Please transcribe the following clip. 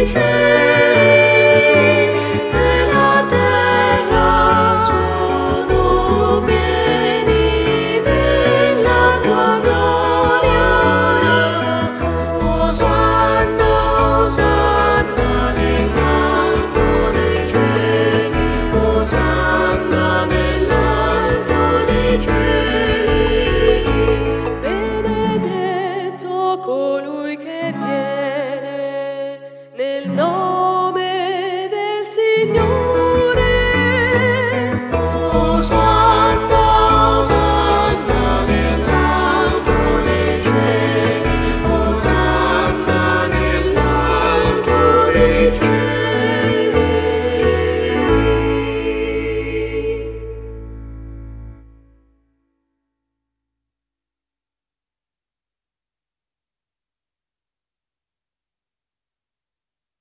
dei cieli e la terra sono pieni della tua gloria. Osanna, Osanna nell'alto dei cieli, Osanna nell'alto dei cieli. Benedetto colui che viene nel nome del Signore. Osanna, Osanna nell'alto dei cieli, Osanna nell'alto dei cieli.